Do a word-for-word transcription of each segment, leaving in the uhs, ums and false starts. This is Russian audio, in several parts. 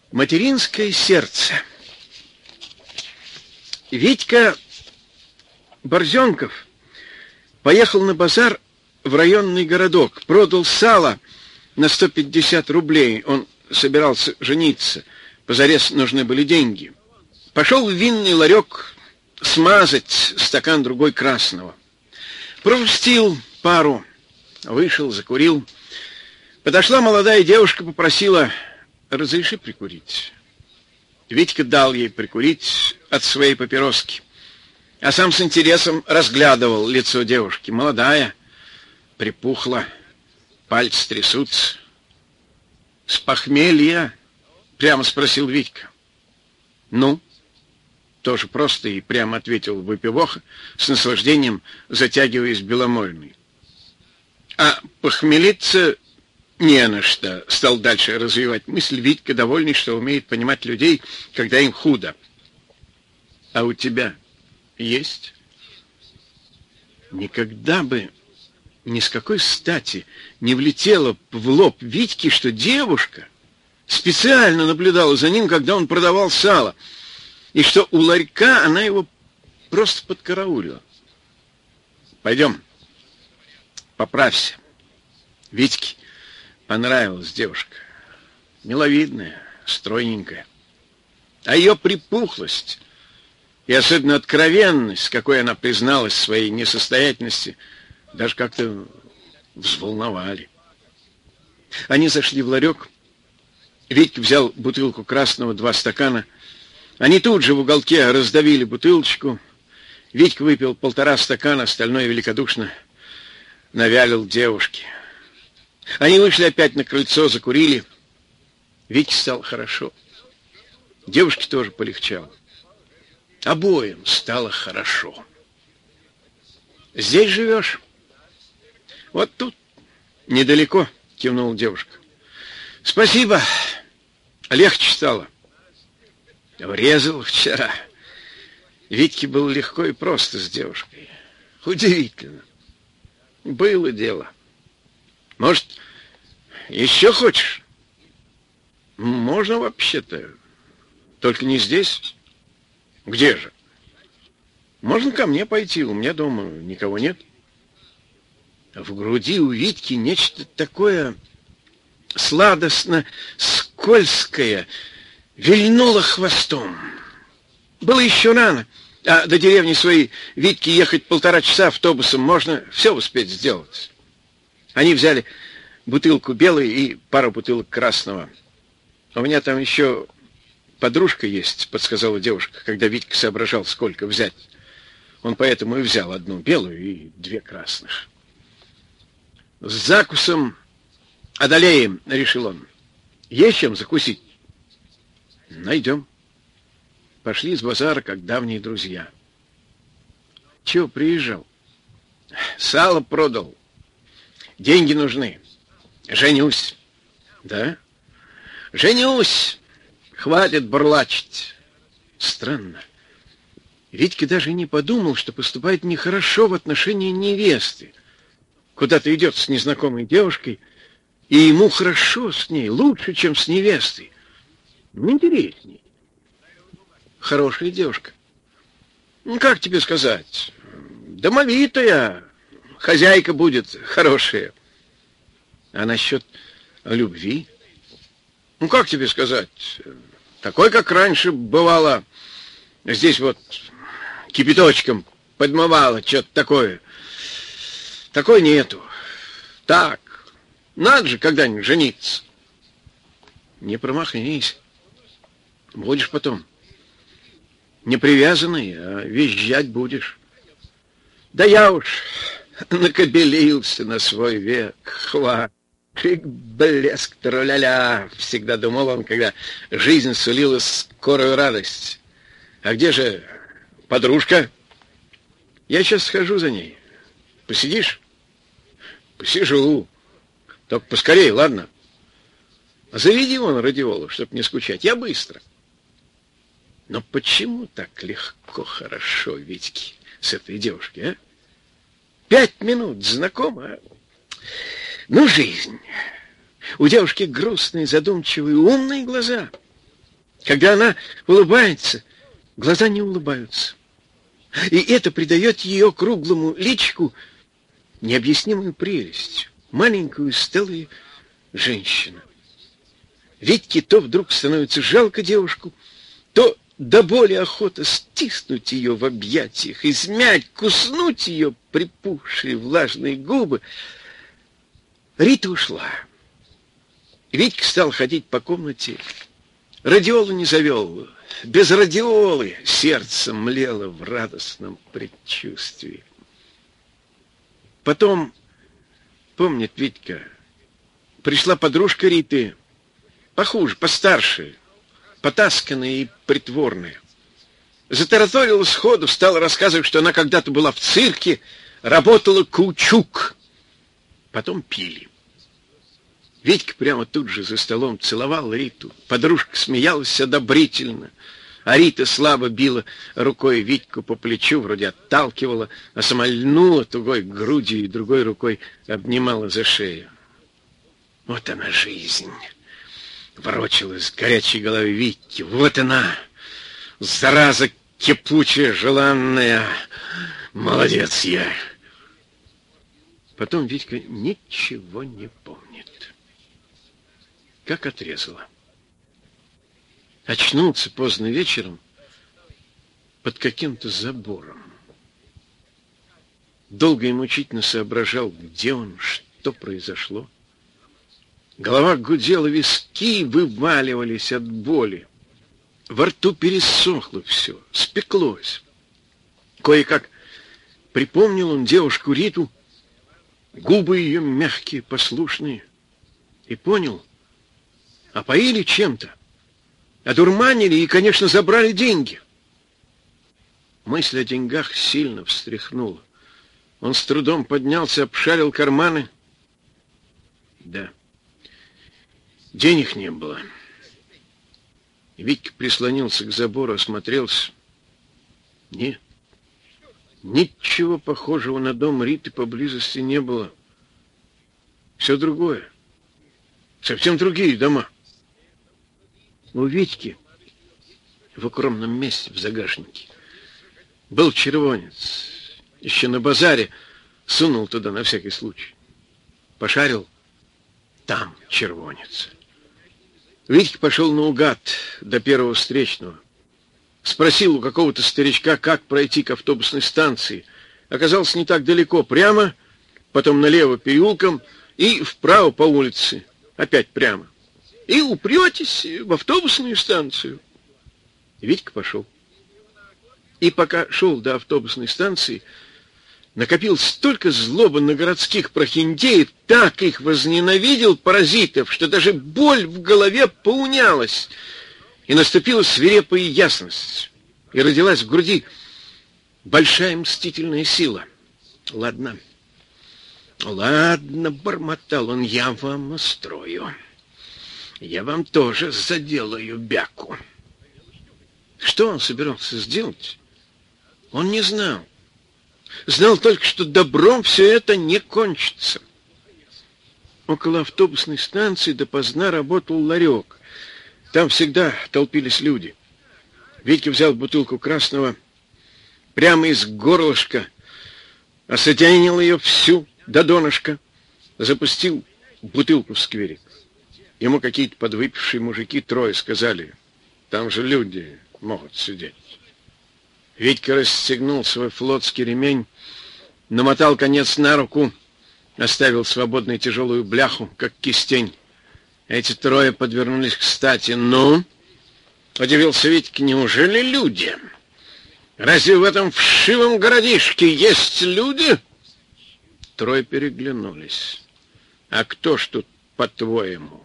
Материнское сердце. Витька Борзенков поехал на базар в районный городок, продал сало на сто пятьдесят рублей. Он собирался жениться, позарез нужны были деньги. Пошел в винный ларек смазать стакан другой красного. Пропустил пару, вышел, закурил. Подошла молодая девушка, попросила: разреши прикурить. Витька дал ей прикурить от своей папироски, а сам с интересом разглядывал лицо девушки. Молодая, припухла, пальцы трясутся. — С похмелья? — прямо спросил Витька. — Ну? — тоже просто и прямо ответил выпивоха, с наслаждением затягиваясь беломольной. — А похмелиться не на что, — стал дальше развивать мысль Витька, довольный, что умеет понимать людей, когда им худо. — А у тебя есть? Никогда бы ни с какой стати не влетело в лоб Витьке, что девушка специально наблюдала за ним, когда он продавал сало, и что у ларька она его просто подкараулила. — Пойдем, поправься. Витьке понравилась девушка. Миловидная, стройненькая. А ее припухлость и особенно откровенность, с какой она призналась в своей несостоятельности, даже как-то взволновали. Они зашли в ларек. Витька взял бутылку красного, два стакана. Они тут же в уголке раздавили бутылочку. Витька выпил полтора стакана, остальное великодушно навялил девушке. Они вышли опять на крыльцо, закурили. Витьке стало хорошо. Девушке тоже полегчало. Обоим стало хорошо. Здесь живешь? Вот тут, недалеко, кивнула девушка. Спасибо, легче стало. Врезал вчера. Витьке было легко и просто с девушкой. Удивительно. Было дело. Может, еще хочешь? Можно вообще-то. Только не здесь. Где же? Можно ко мне пойти, у меня дома никого нет. В груди у Витьки нечто такое сладостно-скользкое вильнуло хвостом. Было еще рано, а до деревни своей Витьке ехать полтора часа автобусом, можно все успеть сделать. Они взяли бутылку белой и пару бутылок красного. У меня там еще подружка есть, подсказала девушка, когда Витька соображал, сколько взять. Он поэтому и взял одну белую и две красных. С закусом одолеем, решил он. Есть чем закусить? Найдем. Пошли с базара, как давние друзья. Чего приезжал? Сало продал. Деньги нужны. Женюсь. Да? Женюсь. Хватит бурлачить. Странно. Витька даже не подумал, что поступает нехорошо в отношении невесты. Куда-то идет с незнакомой девушкой, и ему хорошо с ней, лучше, чем с невестой. Ну, интересней. Хорошая девушка. Ну, как тебе сказать? Домовитая. Хозяйка будет хорошая. А насчет любви? Ну, как тебе сказать? Такой, как раньше бывало. Здесь вот кипяточком подмывало что-то такое. Такой нету. Так, надо же когда-нибудь жениться. Не промахнись. Будешь потом. Не привязанный, а визжать будешь. Да я уж накобелился на свой век. Хватит. Блеск, тру-ля-ля, всегда думал он, когда жизнь сулила скорую радость. А где же подружка? Я сейчас схожу за ней. Посидишь? Посижу. Только поскорей, ладно? Заведи вон радиолу, чтоб не скучать. Я быстро. Но почему так легко, хорошо Витьке с этой девушкой, а? Пять минут знакома. Ну, жизнь. У девушки грустные, задумчивые, умные глаза. Когда она улыбается, глаза не улыбаются. И это придает ее круглому личику необъяснимую прелесть. Маленькую стылую женщину. Витьке то вдруг становится жалко девушку, то до боли охота стиснуть ее в объятиях, измять, куснуть ее припухшие влажные губы. Рита ушла. Витька стал ходить по комнате. Радиолу не завел. Без радиолы сердце млело в радостном предчувствии. Потом, помнит Витька, пришла подружка Риты, похуже, постарше, потасканная и притворная. Затараторила сходу, стала рассказывать, что она когда-то была в цирке, работала каучук. Потом пили. Витька прямо тут же за столом целовал Риту. Подружка смеялась одобрительно, а Рита слабо била рукой Витьку по плечу, вроде отталкивала, а сама льнула тугой грудью и другой рукой обнимала за шею. Вот она жизнь. Ворочалась в горячей голове Витьки. Вот она, зараза кипучая, желанная. Молодец я. Потом Витька ничего не помнит. Как отрезала. Очнулся поздно вечером под каким-то забором. Долго и мучительно соображал, где он, что произошло. Голова гудела, виски вываливались от боли. Во рту пересохло все, спеклось. Кое-как припомнил он девушку Риту, губы ее мягкие, послушные, и понял, опоили чем-то, одурманили и, конечно, забрали деньги. Мысль о деньгах сильно встряхнула. Он с трудом поднялся, обшарил карманы. Да, денег не было. Витька прислонился к забору, осмотрелся. Нет, ничего похожего на дом Риты поблизости не было. Все другое. Совсем другие дома. У Витьки в укромном месте в загашнике был червонец. Еще на базаре сунул туда на всякий случай. Пошарил, там червонец. Витька пошел наугад до первого встречного. Спросил у какого-то старичка, как пройти к автобусной станции. Оказалось, не так далеко. Прямо, потом налево переулком и вправо по улице. Опять прямо. И упретесь в автобусную станцию. Витька пошел. И пока шел до автобусной станции, накопил столько злобы на городских прохиндеев, так их возненавидел, паразитов, что даже боль в голове поунялась, и наступила свирепая ясность, и родилась в груди большая мстительная сила. Ладно, ладно, бормотал он, я вам устрою. Я вам тоже заделаю бяку. Что он собирался сделать, он не знал. Знал только, что добром все это не кончится. Около автобусной станции допоздна работал ларек. Там всегда толпились люди. Витька взял бутылку красного, прямо из горлышка, осадянил ее всю до донышка, запустил бутылку в скверик. Ему какие-то подвыпившие мужики трое сказали, там же люди могут сидеть. Витька расстегнул свой флотский ремень, намотал конец на руку, оставил свободной тяжелую бляху, как кистень. Эти трое подвернулись кстати. Ну, удивился Витька, неужели люди? Разве в этом вшивом городишке есть люди? Трое переглянулись. А кто ж тут, по-твоему?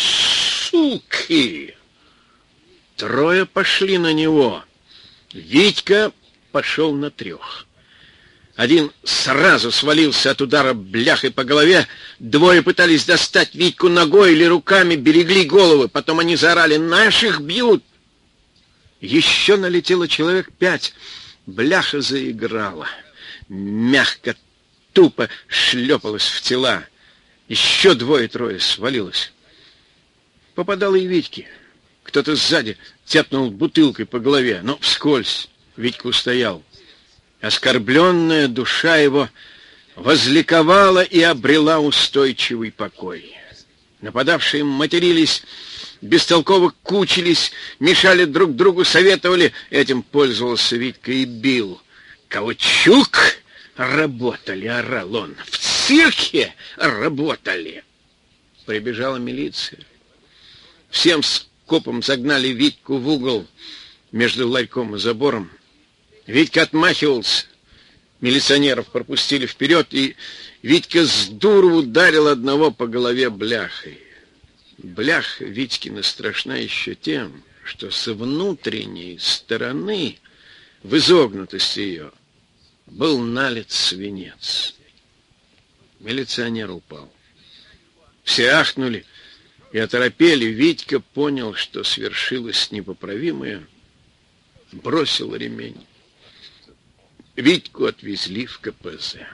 Суки! Трое пошли на него. Витька пошел на трех. Один сразу свалился от удара бляхой по голове. Двое пытались достать Витьку ногой или руками, берегли головы. Потом они заорали: «Наших бьют!» Еще налетело человек пять. Бляха заиграла. Мягко, тупо шлепалась в тела. Еще двое-трое свалилось. Попадало и Витьке. Кто-то сзади тяпнул бутылкой по голове, но вскользь Витька устоял. Оскорбленная душа его возликовала и обрела устойчивый покой. Нападавшие матерились, бестолково кучились, мешали друг другу, советовали. Этим пользовался Витька и бил. «Каучук!» «Работали!» — орал он. «В цирке работали!» Прибежала милиция. Всем скопом загнали Витьку в угол между ларьком и забором. Витька отмахивался. Милиционеров пропустили вперед, и Витька с дуру ударил одного по голове бляхой. Бляха Витькина страшна еще тем, что со внутренней стороны, в изогнутости ее, был налит свинец. Милиционер упал. Все ахнули и оторопели. Витька понял, что свершилось непоправимое, бросил ремень. Витьку отвезли в ка пэ зэ.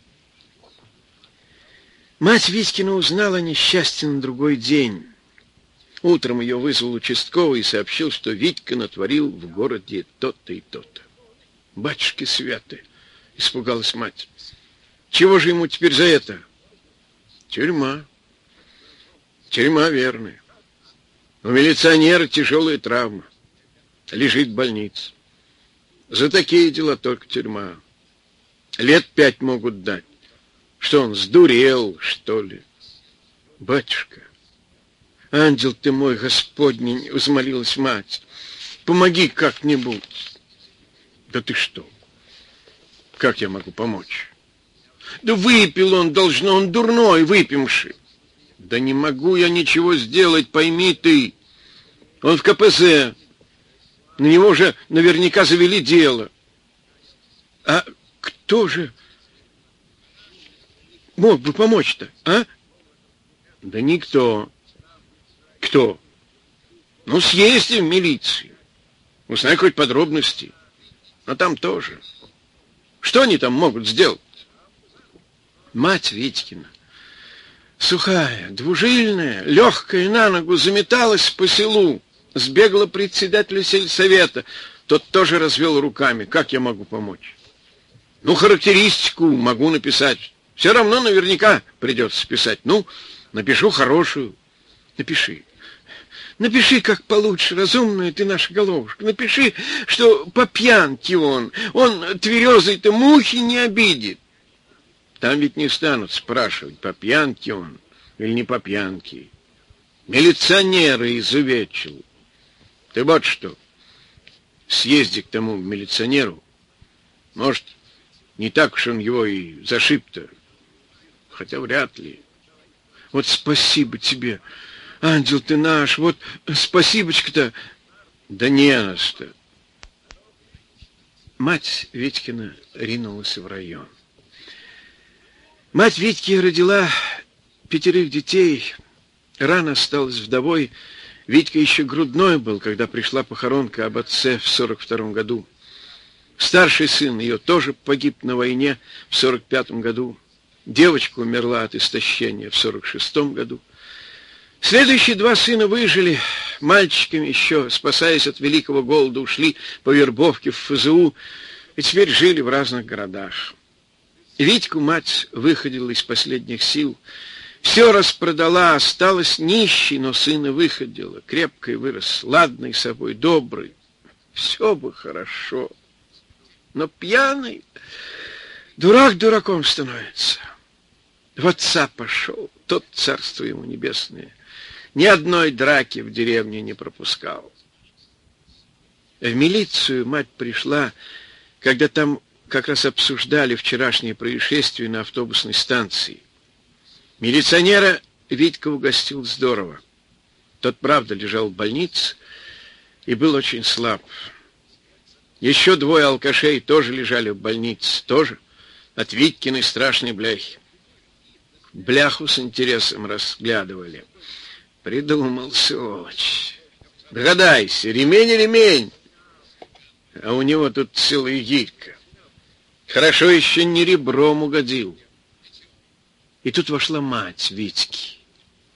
Мать Витькина узнала о несчастье на другой день. Утром ее вызвал участковый и сообщил, что Витька натворил в городе то-то и то-то. «Батюшки святы!» — испугалась мать. «Чего же ему теперь за это?» «Тюрьма. Тюрьма верная. У милиционера тяжелая травма. Лежит в больнице. За такие дела только тюрьма. Лет пять могут дать. Что он, сдурел, что ли?» «Батюшка, ангел ты мой Господний!» — взмолилась мать. «Помоги как-нибудь!» «Да ты что? Как я могу помочь?» «Да выпил он, должно, он дурной, выпивший». «Да не могу я ничего сделать, пойми ты. Он в ка пэ зэ. На него же наверняка завели дело». «А кто же мог бы помочь-то, а?» «Да никто». «Кто?» «Ну, съезди в милицию. Узнай хоть подробности. А там тоже. Что они там могут сделать?» Мать Витькина, сухая, двужильная, легкая на ногу, заметалась по селу, сбегала председателю сельсовета. Тот тоже развел руками. «Как я могу помочь?» «Ну, характеристику могу написать. Все равно наверняка придется писать. Ну, напишу хорошую». «Напиши. Напиши, как получше, разумная ты наша головушка. Напиши, что по пьянке он. Он тверезый-то мухи не обидит». Там ведь не станут спрашивать, по пьянке он или не по пьянке. Милиционеры изувечил. Ты вот что, съезди к тому милиционеру. Может, не так уж он его и зашиб-то. Хотя вряд ли. Вот спасибо тебе, ангел ты наш, вот спасибочка-то. Да не на что. Мать Витькина ринулась в район. Мать Витьки родила пятерых детей, рано осталась вдовой. Витька еще грудной был, когда пришла похоронка об отце в сорок втором году. Старший сын ее тоже погиб на войне в сорок пятом году. Девочка умерла от истощения в сорок шестом году. Следующие два сына выжили. Мальчиками еще, спасаясь от великого голода, ушли по вербовке в эф зэ у и теперь жили в разных городах. Витьку мать выходила из последних сил. Все распродала, осталась нищей, но сына выходила. Крепкой вырос, ладный собой, добрый. Все бы хорошо. Но пьяный дурак дураком становится. В отца пошел, тот, царство ему небесное, ни одной драки в деревне не пропускал. В милицию мать пришла, когда там как раз обсуждали вчерашнее происшествие на автобусной станции. Милиционера Витька угостил здорово. Тот, правда, лежал в больнице и был очень слаб. Еще двое алкашей тоже лежали в больнице, тоже от Витькиной страшной бляхи. Бляху с интересом разглядывали. Придумал, сволочь. Догадайся, ремень и ремень. А у него тут целая гилька. Хорошо еще не ребром угодил. И тут вошла мать Витьки.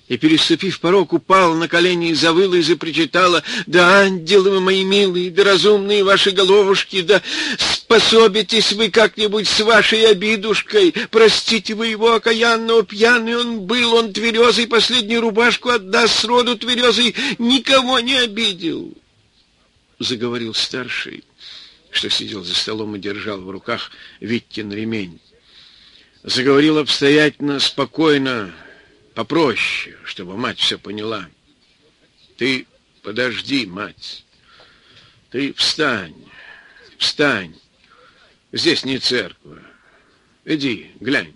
и, переступив порог, упала на колени и завыла и запричитала: «Да, ангелы вы мои милые, да разумные ваши головушки, да способитесь вы как-нибудь с вашей обидушкой, простите вы его окаянного, пьяный он был, он тверезый, последнюю рубашку отдаст, сроду тверезый, никого не обидел», — заговорил старший, что сидел за столом и держал в руках Витькин ремень. Заговорил обстоятельно, спокойно, попроще, чтобы мать все поняла. «Ты подожди, мать. Ты встань, встань. Здесь не церковь. Иди, глянь».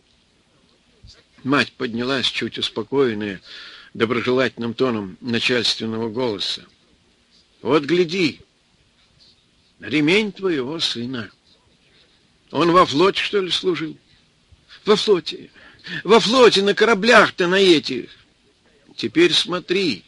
Мать поднялась, чуть успокоенная, доброжелательным тоном начальственного голоса. «Вот гляди, ремень твоего сына. Он во флоте, что ли, служил?» «Во флоте. Во флоте, на кораблях-то на этих. Теперь смотри.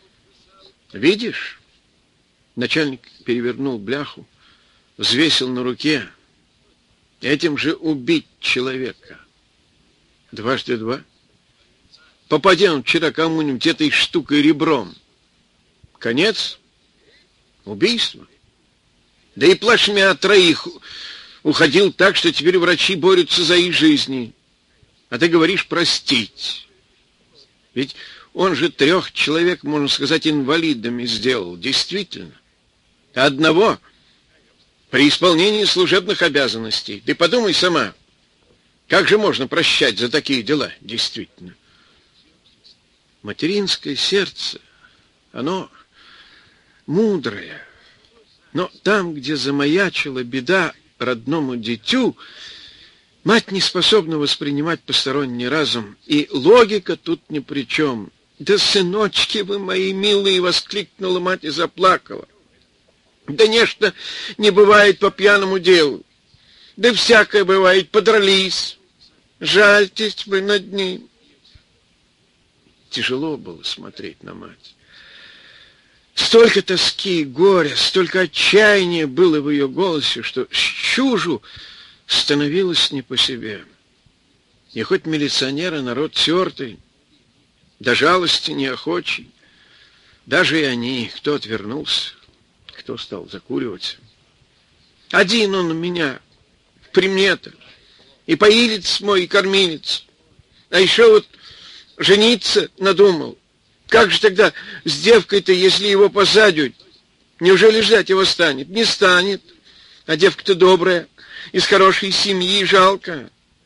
Видишь?» Начальник перевернул бляху, взвесил на руке. «Этим же убить человека. Дважды два. Попади он вчера кому-нибудь этой штукой ребром. Конец. Убийство. Да и плашмя от троих уходил так, что теперь врачи борются за их жизни. А ты говоришь простить. Ведь он же трех человек, можно сказать, инвалидами сделал. Действительно. А одного при исполнении служебных обязанностей. Ты подумай сама, как же можно прощать за такие дела? Действительно. Материнское сердце, оно мудрое. Но там, где замаячила беда родному дитю, мать не способна воспринимать посторонний разум, и логика тут ни при чем. «Да, сыночки вы мои милые!» — воскликнула мать и заплакала. «Да нечто не бывает по пьяному делу. Да всякое бывает, подрались. Жальтесь вы над ним». Тяжело было смотреть на мать. Столько тоски, горя, столько отчаяния было в ее голосе, что Щужу становилось не по себе. И хоть милиционеры народ тертый, до жалости неохочий, даже и они, кто отвернулся, кто стал закуривать. Один он у меня, при мне-то, и поилец мой, и кормилец. А еще вот жениться надумал. Как же тогда с девкой-то, если его посадят? Неужели ждать его станет? Не станет. А девка-то добрая, из хорошей семьи, жалко.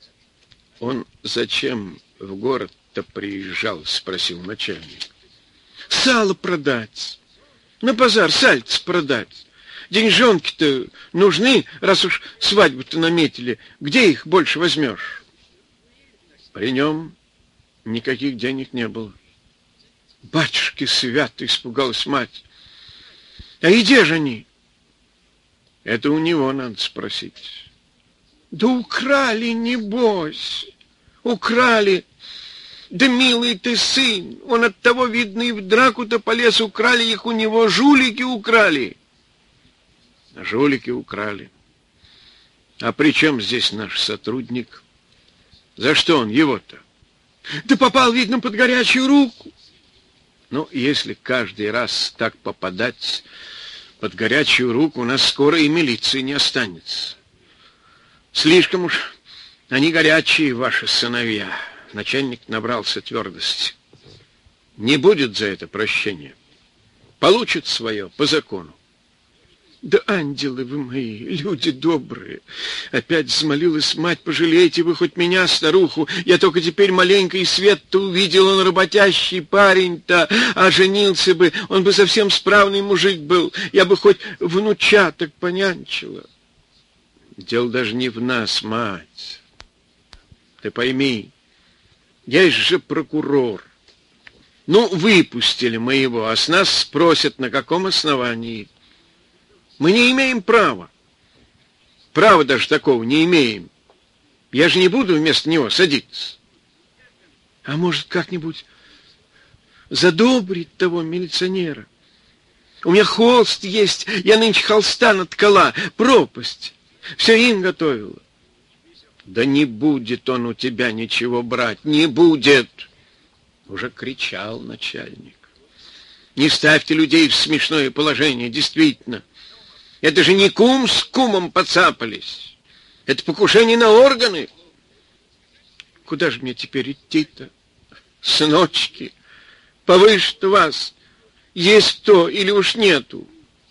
Он зачем в город-то приезжал, спросил начальник. Сало продать. На базар сальце продать. Деньжонки-то нужны, раз уж свадьбу-то наметили. Где их больше возьмешь? При нем никаких денег не было. Батюшки свято, испугалась мать. А где же они? Это у него надо спросить. Да украли, небось. Украли. Да, милый ты сын, он от того, видно, и в драку-то полез, украли их у него, жулики украли. Жулики украли. А при чем здесь наш сотрудник? За что он его-то? Да попал, видно, под горячую руку. Ну, если каждый раз так попадать под горячую руку, у нас скоро и милиции не останется. Слишком уж они горячие, ваши сыновья. Начальник набрался твердости. Не будет за это прощения. Получит свое по закону. Да, ангелы вы мои, люди добрые. Опять взмолилась мать, пожалейте вы хоть меня, старуху. Я только теперь маленько и свет-то увидел, он работящий парень-то, а женился бы, он бы совсем справный мужик был. Я бы хоть внучаток понянчила. Дело даже не в нас, мать. Ты пойми, есть же прокурор. Ну, выпустили мы его, а с нас спросят, на каком основании. Мы не имеем права. Права даже такого не имеем. Я же не буду вместо него садиться. А может, как-нибудь задобрить того милиционера? У меня холст есть, я нынче холста наткала, пропасть. Все им готовила. Да не будет он у тебя ничего брать, не будет. Уже кричал начальник. Не ставьте людей в смешное положение, действительно. Это же не кум с кумом поцапались. Это покушение на органы. Куда же мне теперь идти-то? Сыночки, повыше-то вас. Есть кто или уж нету?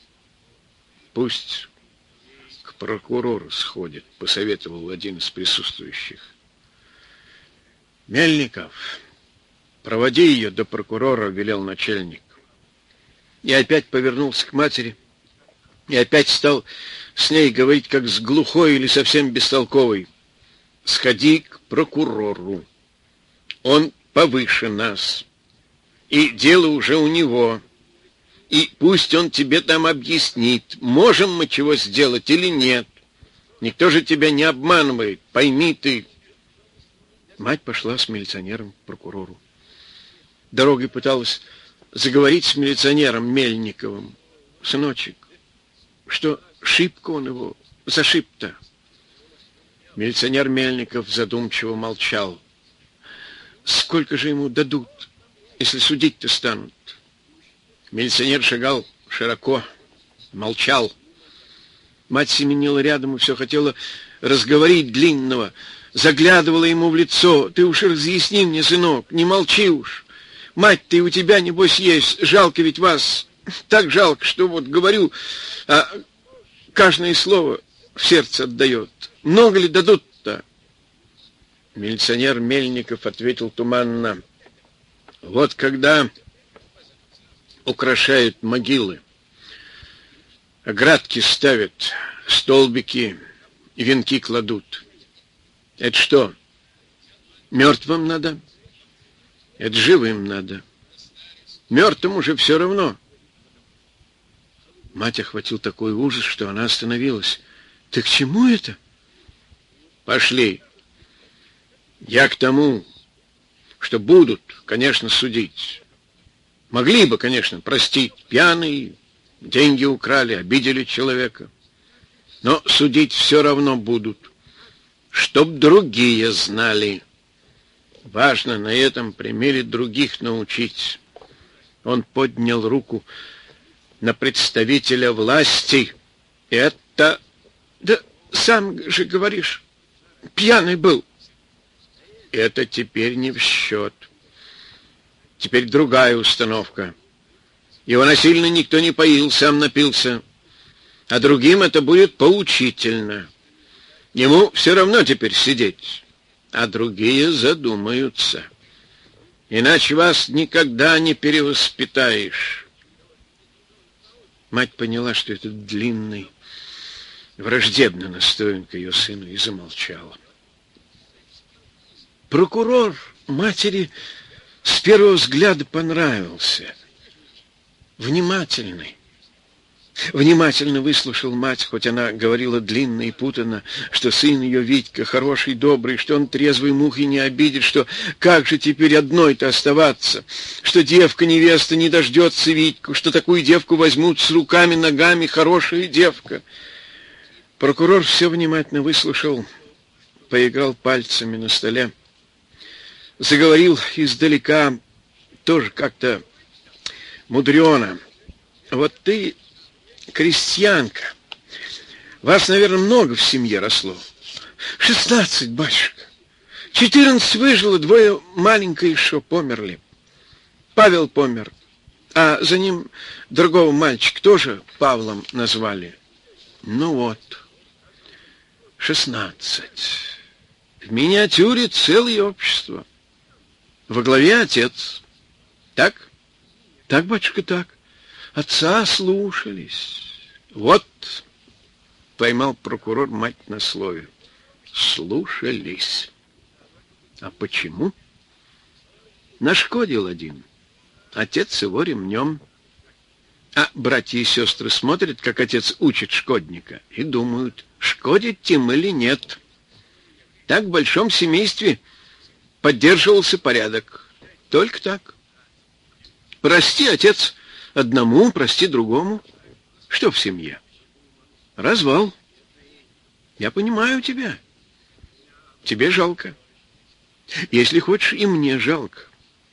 Пусть к прокурору сходит, посоветовал один из присутствующих. Мельников, проводи ее до прокурора, велел начальник. И опять повернулся к матери, и опять стал с ней говорить, как с глухой или совсем бестолковой. Сходи к прокурору. Он повыше нас. И дело уже у него. И пусть он тебе там объяснит, можем мы чего сделать или нет. Никто же тебя не обманывает, пойми ты. Мать пошла с милиционером к прокурору. Дорогой пыталась заговорить с милиционером Мельниковым. Сыночек, что шибко он его зашиб-то? Милиционер Мельников задумчиво молчал. Сколько же ему дадут, если судить-то станут? Милиционер шагал широко, молчал. Мать семенила рядом и все хотела разговорить Длинного, заглядывала ему в лицо. Ты уж разъясни мне, сынок, не молчи уж. Мать-то и у тебя, небось, есть. Жалко ведь вас. Так жалко, что вот говорю, а каждое слово в сердце отдает. Много ли дадут-то? Милиционер Мельников ответил туманно. Вот когда украшают могилы, оградки ставят, столбики и венки кладут. Это что, мертвым надо? Это живым надо. Мертвым уже все равно. Мать охватил такой ужас, что она остановилась. Ты к чему это? Пошли. Я к тому, что будут, конечно, судить. Могли бы, конечно, простить. Пьяные, деньги украли, обидели человека. Но судить все равно будут. Чтоб другие знали. Важно на этом примере других научить. Он поднял руку на представителя власти. Это... Да сам же говоришь, пьяный был. Это теперь не в счет. Теперь другая установка. Его насильно никто не поил, сам напился. А другим это будет поучительно. Ему все равно теперь сидеть. А другие задумаются. Иначе вас никогда не перевоспитаешь. Мать поняла, что этот Длинный враждебно настроен к ее сыну, и замолчала. Прокурор матери с первого взгляда понравился. Внимательный. Внимательно выслушал мать, хоть она говорила длинно и путанно, что сын ее Витька хороший, добрый, что он трезвый мухи не обидит, что как же теперь одной-то оставаться, что девка-невеста не дождется Витьку, что такую девку возьмут с руками, ногами, хорошая девка. Прокурор все внимательно выслушал, поиграл пальцами на столе, заговорил издалека, тоже как-то мудрено. Вот ты крестьянка. Вас, наверное, много в семье росло. Шестнадцать, батюшка. Четырнадцать выжило, двое маленькие еще померли. Павел помер, а за ним другого мальчика тоже Павлом назвали. Ну вот, шестнадцать. В миниатюре целое общество. Во главе отец. Так? Так, батюшка, так. Отца слушались. Вот, поймал прокурор мать на слове. Слушались. А почему? Нашкодил один. Отец его ремнем. А братья и сестры смотрят, как отец учит шкодника, и думают, шкодит тем или нет. Так в большом семействе поддерживался порядок. Только так. Прости, отец, одному, прости другому. Что в семье? Развал. Я понимаю тебя. Тебе жалко. Если хочешь, и мне жалко.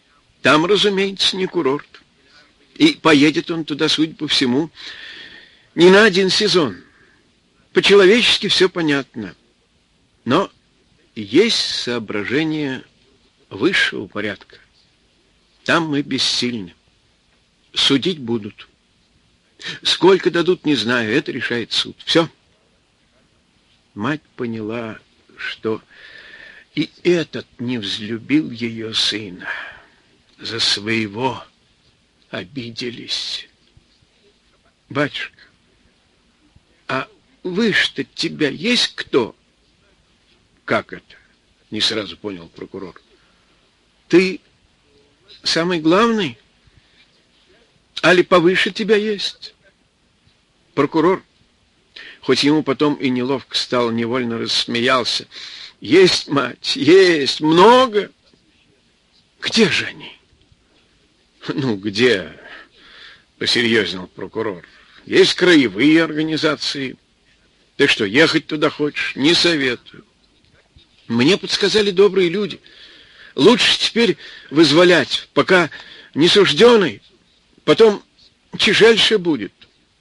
Там, разумеется, не курорт. И поедет он туда, судя по всему, не на один сезон. По-человечески все понятно. Но есть соображения высшего порядка. Там мы бессильны. Судить будут. Сколько дадут, не знаю, это решает суд. Все. Мать поняла, что и этот не взлюбил ее сына. За своего обиделись. Батюшка, а выше-то тебя есть кто? Как это? Не сразу понял прокурор. Ты самый главный? Али повыше тебя есть? Прокурор, хоть ему потом и неловко стало, невольно рассмеялся. Есть, мать, есть, много. Где же они? Ну, где? Посерьезнел прокурор. Есть краевые организации. Ты что, ехать туда хочешь? Не советую. Мне подсказали добрые люди. Лучше теперь вызволять, пока не сужденный, потом тяжельше будет.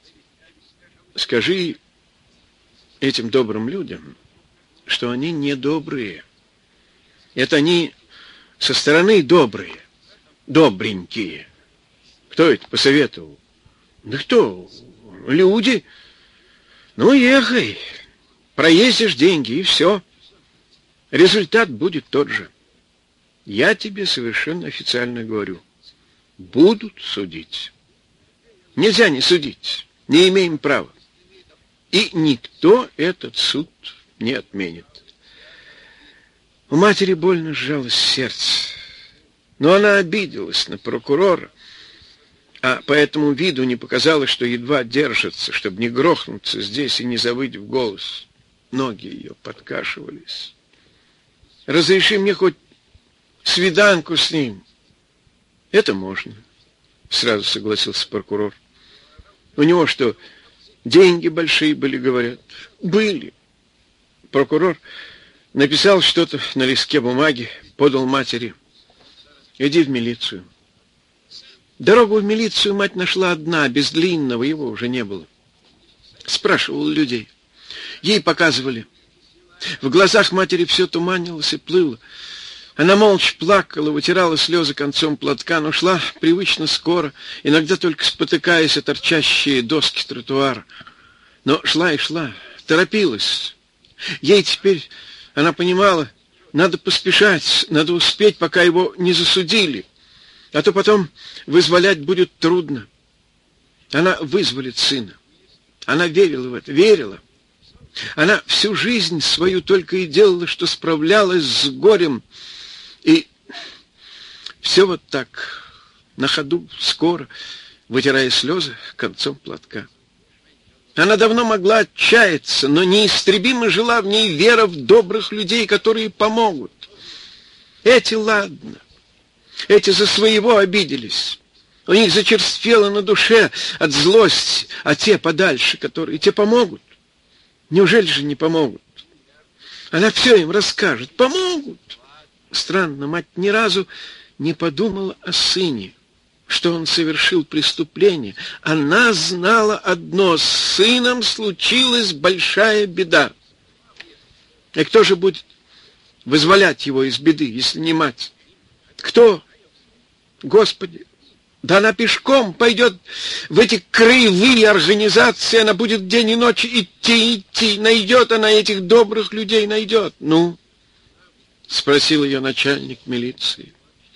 Скажи этим добрым людям, что они не добрые. Это они со стороны добрые, добренькие. Кто это посоветовал? Да кто? Люди. Ну, ехай, проездишь деньги, и все. Результат будет тот же. Я тебе совершенно официально говорю. Будут судить. Нельзя не судить. Не имеем права. И никто этот суд не отменит. У матери больно сжалось сердце. Но она обиделась на прокурора, а по этому виду не показала, что едва держится, чтобы не грохнуться здесь и не завыть в голос. Ноги ее подкашивались. «Разреши мне хоть свиданку с ним». «Это можно», — сразу согласился прокурор. «У него что, деньги большие были, говорят?» «Были». Прокурор написал что-то на листке бумаги, подал матери. «Иди в милицию». Дорогу в милицию мать нашла одна, без длинного, его уже не было. Спрашивал людей. Ей показывали. В глазах матери все туманилось и плыло. Она молча плакала, вытирала слезы концом платка, но шла привычно скоро, иногда только спотыкаясь о торчащие доски тротуара. Но шла и шла, торопилась. Ей теперь, она понимала, надо поспешать, надо успеть, пока его не засудили. А то потом вызволять будет трудно. Она вызволит сына. Она верила в это, верила. Она всю жизнь свою только и делала, что справлялась с горем. И все вот так, на ходу, скоро, вытирая слезы концом платка. Она давно могла отчаяться, но неистребимо жила в ней вера в добрых людей, которые помогут. Эти, ладно. Эти за своего обиделись. У них зачерствело на душе от злости, а те подальше, которые те помогут. Неужели же не помогут? Она все им расскажет. Помогут. Странно, мать ни разу не подумала о сыне, что он совершил преступление. Она знала одно: с сыном случилась большая беда. И кто же будет вызволять его из беды, если не мать? Кто? Господи, да она пешком пойдет в эти краевые организации, она будет день и ночь идти, идти. Найдет она этих добрых людей, найдет. Ну, спросил ее начальник милиции.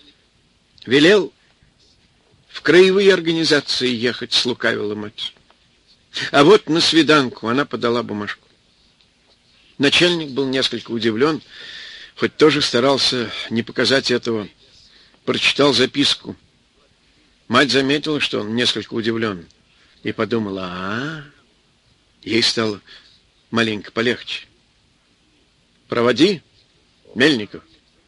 Велел в краевые организации ехать, слукавила мать. А вот на свиданку она подала бумажку. Начальник был несколько удивлен, хоть тоже старался не показать этого. Прочитал записку. Мать заметила, что он несколько удивлен, и подумала: а, ей стало маленько полегче. Проводи, Мельников.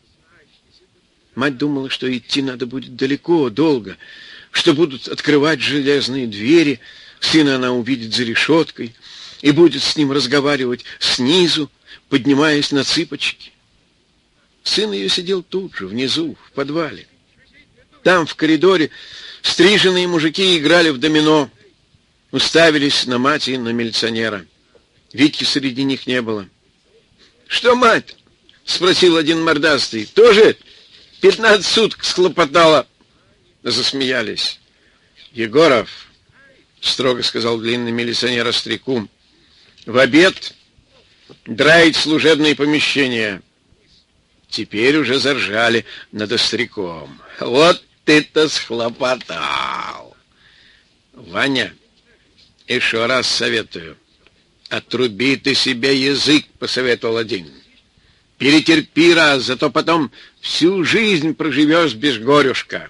Мать думала, что идти надо будет далеко, долго, что будут открывать железные двери, сына она увидит за решеткой и будет с ним разговаривать снизу, поднимаясь на цыпочки. Сын ее сидел тут же, внизу, в подвале. Там, в коридоре, стриженные мужики играли в домино, уставились на мать и на милиционера. Витьки среди них не было. — Что, мать? — спросил один мордастый. — Тоже пятнадцать суток схлопотала. Засмеялись. — Егоров, — строго сказал длинный милиционер остряку, — в обед драить служебные помещения. Теперь уже заржали над остряком. Вот ты-то схлопотал. Ваня, еще раз советую. Отруби ты себе язык, посоветовал один. Перетерпи раз, зато потом всю жизнь проживешь без горюшка.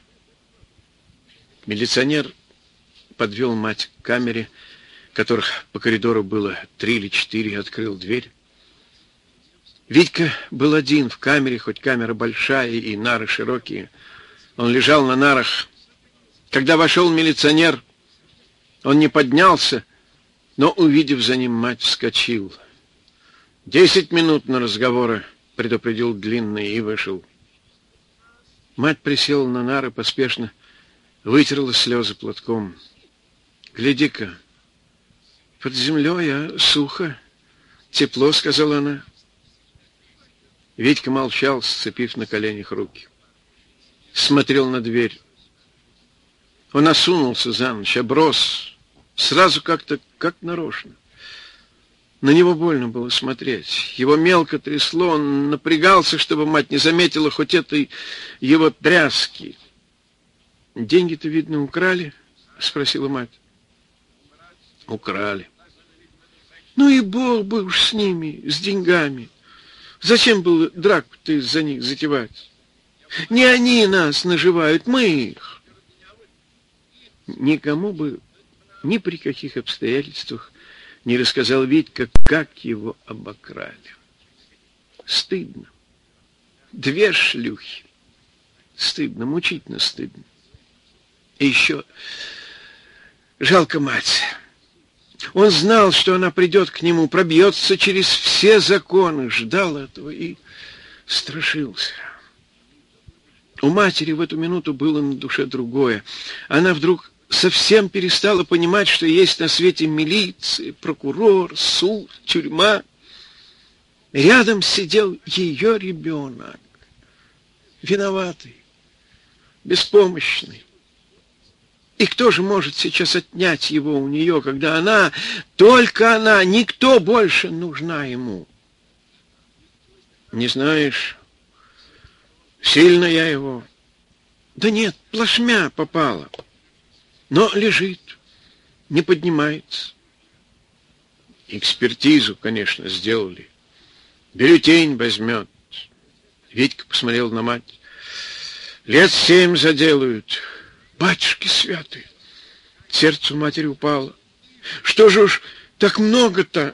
Милиционер подвел мать к камере, которых по коридору было три или четыре, и открыл дверь. Витька был один в камере, хоть камера большая и нары широкие. Он лежал на нарах. Когда вошел милиционер, он не поднялся, но, увидев за ним мать, вскочил. «Десять минут на разговоры», — предупредил длинный и вышел. Мать присела на нары, поспешно вытерла слезы платком. «Гляди-ка, под землей, а сухо, тепло», — сказала она. Витька молчал, сцепив на коленях руки. Смотрел на дверь. Он осунулся за ночь, оброс, сразу как-то, как нарочно. На него больно было смотреть. Его мелко трясло, он напрягался, чтобы мать не заметила хоть этой его тряски. «Деньги-то, видно, украли?» — спросила мать. «Украли». «Ну и бог бы уж с ними, с деньгами. Зачем было драку-то из-за них затевать? Не они нас наживают, мы их». Никому бы ни при каких обстоятельствах не рассказал Витька, как его обокрали. Стыдно. Две шлюхи. Стыдно, мучительно стыдно. И еще жалко мать. Он знал, что она придет к нему, пробьется через все законы, ждал этого и страшился. У матери в эту минуту было на душе другое. Она вдруг совсем перестала понимать, что есть на свете милиция, прокурор, суд, тюрьма. Рядом сидел ее ребенок, виноватый, беспомощный. И кто же может сейчас отнять его у нее, когда она, только она, никто больше нужна ему? Не знаешь, сильно я его... Да нет, плашмя попала. Но лежит, не поднимается. Экспертизу, конечно, сделали. Бюллетень возьмет. Витька посмотрел на мать. Лет семь заделают. Батюшки святые! Сердце у матери упало. Что же уж так много-то?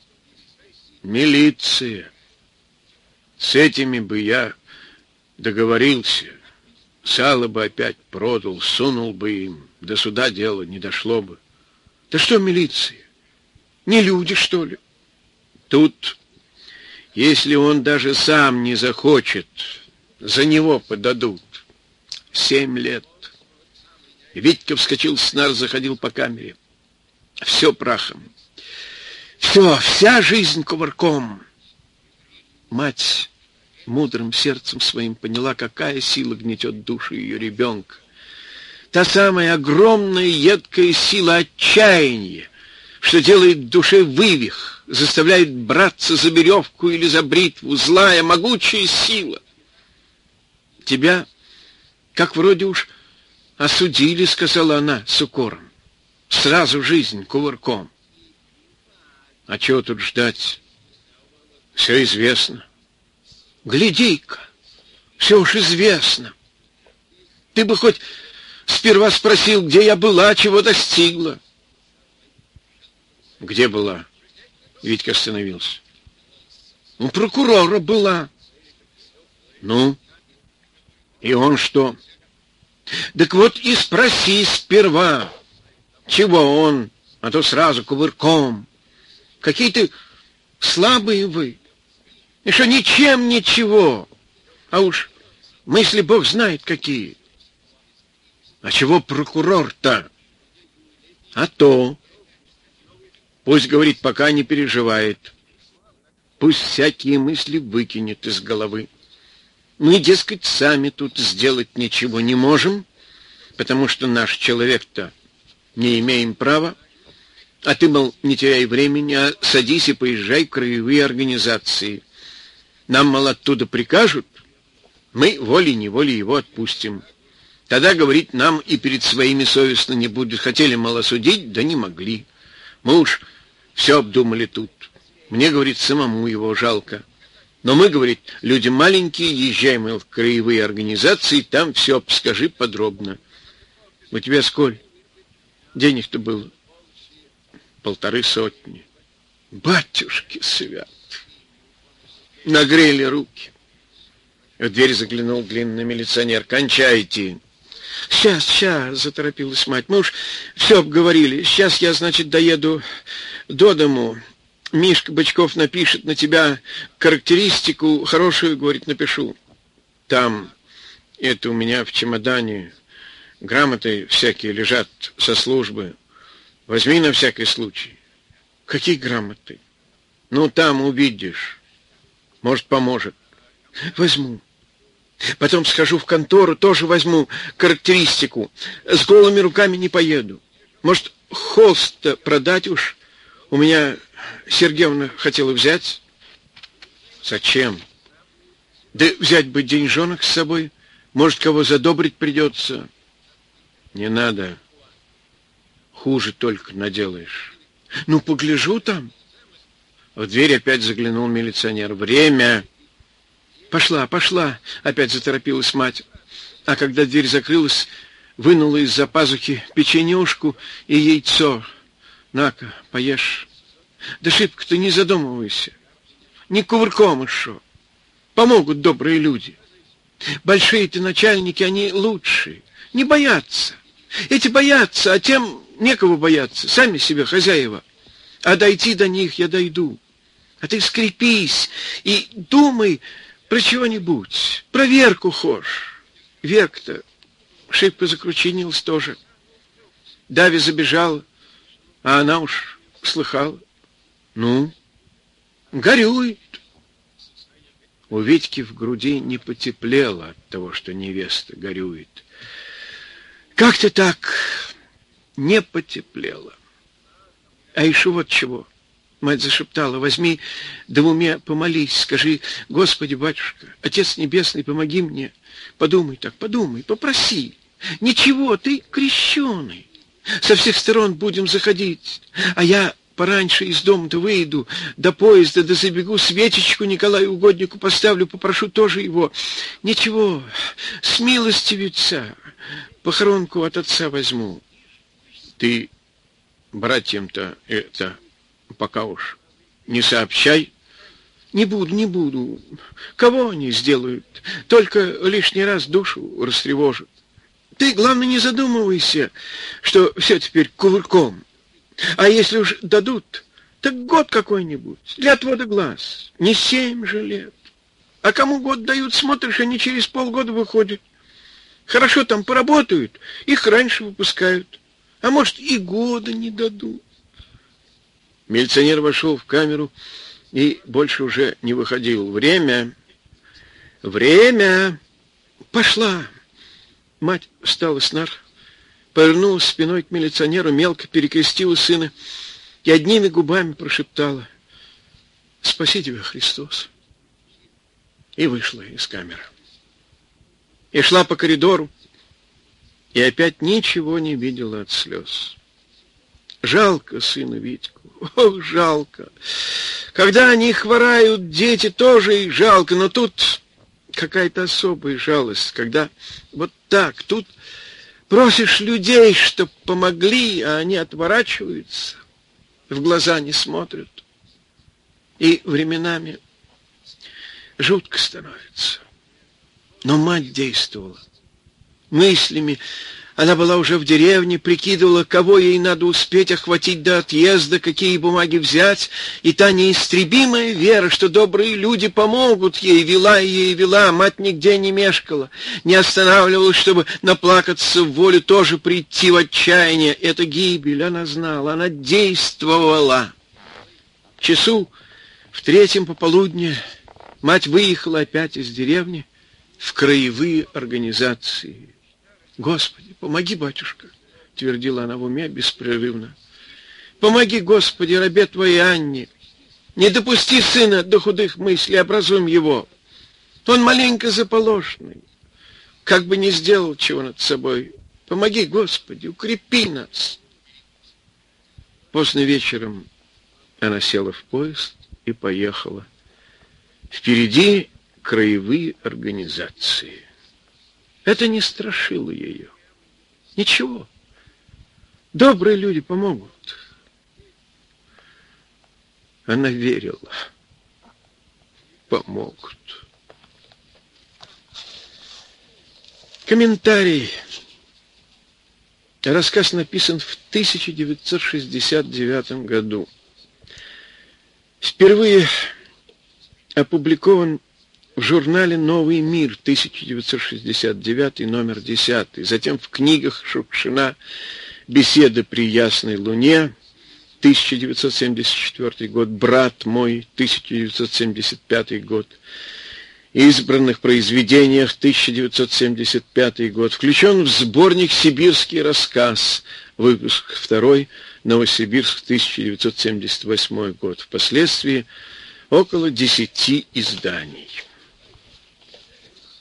Милиция. С этими бы я договорился. Сало бы опять продал, сунул бы им. До суда дело не дошло бы. Да что милиция? Не люди, что ли? Тут, если он даже сам не захочет, за него подадут. Семь лет. Витька вскочил с нар, заходил по камере. Все прахом. Все, вся жизнь кувырком. Мать мудрым сердцем своим поняла, какая сила гнетет душу ее ребенка. Та самая огромная едкая сила отчаяния, что делает в душе вывих, заставляет браться за веревку или за бритву, злая, могучая сила. Тебя, как вроде уж осудили, сказала она с укором. Сразу жизнь кувырком. А чего тут ждать? Все известно. Гляди-ка, все уж известно. Ты бы хоть сперва спросил, где я была, чего достигла. Где была? Витька остановился. У прокурора была. Ну, и он что? Так вот и спроси сперва, чего он, а то сразу кувырком. Какие-то слабые вы. Еще ничем ничего. А уж мысли Бог знает какие. А чего прокурор-то? А то. Пусть, говорит, пока не переживает. Пусть всякие мысли выкинет из головы. Мы, дескать, сами тут сделать ничего не можем, потому что наш человек-то не имеем права. А ты, мол, не теряй времени, а садись и поезжай в краевые организации. Нам, мол, оттуда прикажут, мы волей-неволей его отпустим. Тогда, говорит, нам и перед своими совестно не будет. Хотели, мол, осудить, да не могли. Мы уж все обдумали тут. Мне, говорит, самому его жалко. Но мы, говорит, люди маленькие, езжаем в краевые организации, там все обскажи подробно. У тебя сколь денег-то было? Полторы сотни. Батюшки свят! Нагрели руки. В дверь заглянул длинный милиционер. «Кончайте!» «Сейчас, сейчас!» — заторопилась мать. «Мы уж все обговорили. Сейчас я, значит, доеду до дому. Мишка Бычков напишет на тебя характеристику. Хорошую, говорит, напишу. Там, это у меня в чемодане, грамоты всякие лежат со службы. Возьми на всякий случай». «Какие грамоты?» «Ну, там увидишь. Может, поможет». «Возьму. Потом схожу в контору, тоже возьму характеристику. С голыми руками не поеду. Может, холст-то продать уж? У меня Сергеевна хотела взять». «Зачем?» «Да взять бы деньжонок с собой. Может, кого задобрить придется». «Не надо. Хуже только наделаешь». «Ну, погляжу там». В дверь опять заглянул милиционер. «Время!» «Пошла, пошла!» — опять заторопилась мать. А когда дверь закрылась, вынула из-за пазухи печенюшку и яйцо. «На-ка, поешь. Да шибко ты не задумывайся. Не кувырком еще. Помогут добрые люди. Большие-то начальники, они лучшие. Не боятся. Эти боятся, а тем некого бояться. Сами себе хозяева. А дойти до них я дойду. А ты скрепись и думай про чего-нибудь. Про Верку хошь. Верка-то шибко закручинилась тоже. Дави забежала, а она уж слыхала. Ну, горюет». У Витьки в груди не потеплело от того, что невеста горюет. Как-то так не потеплело. А еще вот чего. Мать зашептала: «Возьми, да в уме помолись, скажи: Господи, батюшка, Отец Небесный, помоги мне. Подумай так, подумай, попроси. Ничего, ты крещеный. Со всех сторон будем заходить, а я пораньше из дома-то выйду, до поезда, да забегу, свечечку Николаю Угоднику поставлю, попрошу тоже его. Ничего, смилостивится, похоронку от отца возьму». «Ты братьям-то это пока уж не сообщай». «Не буду, не буду. Кого они сделают? Только лишний раз душу растревожат. Ты, главное, не задумывайся, что все теперь кувырком. А если уж дадут, так год какой-нибудь, для отвода глаз. Не семь же лет. А кому год дают, смотришь, они через полгода выходят. Хорошо там поработают, их раньше выпускают. А может, и года не дадут». Милиционер вошел в камеру и больше уже не выходил. «Время! Время!» «Пошла!» Мать встала с нар, повернулась спиной к милиционеру, мелко перекрестила сына и одними губами прошептала: «Спаси тебя, Христос!» И вышла из камеры. И шла по коридору, и опять ничего не видела от слез. Жалко сына Витьку, ох, жалко. Когда они хворают, дети, тоже их жалко, но тут какая-то особая жалость, когда вот так, тут просишь людей, чтоб помогли, а они отворачиваются, в глаза не смотрят. И временами жутко становится. Но мать действовала мыслями, Она была уже в деревне, прикидывала, кого ей надо успеть охватить до отъезда, какие бумаги взять, и та неистребимая вера, что добрые люди помогут ей, вела ее и вела, мать нигде не мешкала, не останавливалась, чтобы наплакаться в волю, тоже прийти в отчаяние. Это гибель, она знала, она действовала. В часу в третьем пополудни мать выехала опять из деревни в краевые организации. «Господи, помоги, батюшка!» — твердила она в уме беспрерывно. «Помоги, Господи, рабе Твоей Анне! Не допусти сына до худых мыслей, образуем его! Он маленько заполошный, как бы не сделал чего над собой. Помоги, Господи, укрепи нас!» Поздно вечером она села в поезд и поехала. Впереди краевые организации. Это не страшило ее. Ничего. Добрые люди помогут. Она верила. Помогут. Комментарий. Рассказ написан в тысяча девятьсот шестьдесят девятом году. Впервые опубликован в журнале «Новый мир», тысяча девятьсот шестьдесят девятый, номер десятый. Затем в книгах Шукшина «Беседа при ясной луне», тысяча девятьсот семьдесят четвёртый год, «Брат мой», тысяча девятьсот семьдесят пятый год, избранных произведениях, тысяча девятьсот семьдесят пятый год, включен в сборник «Сибирский рассказ», выпуск второй, Новосибирск, тысяча девятьсот семьдесят восьмой год. Впоследствии около десяти изданий.